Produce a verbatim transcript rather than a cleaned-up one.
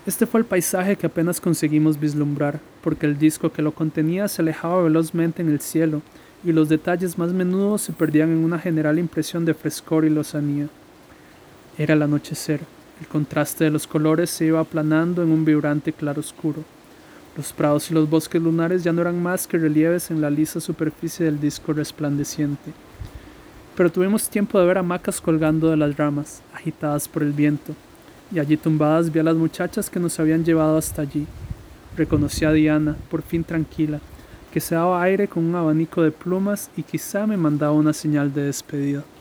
Este fue el paisaje que apenas conseguimos vislumbrar, porque el disco que lo contenía se alejaba velozmente en el cielo, y los detalles más menudos se perdían en una general impresión de frescor y lozanía. Era el anochecer. El contraste de los colores se iba aplanando en un vibrante claroscuro. Los prados y los bosques lunares ya no eran más que relieves en la lisa superficie del disco resplandeciente. Pero tuvimos tiempo de ver hamacas colgando de las ramas, agitadas por el viento, y allí tumbadas vi a las muchachas que nos habían llevado hasta allí. Reconocí a Diana, por fin tranquila, que se daba aire con un abanico de plumas y quizá me mandaba una señal de despedida.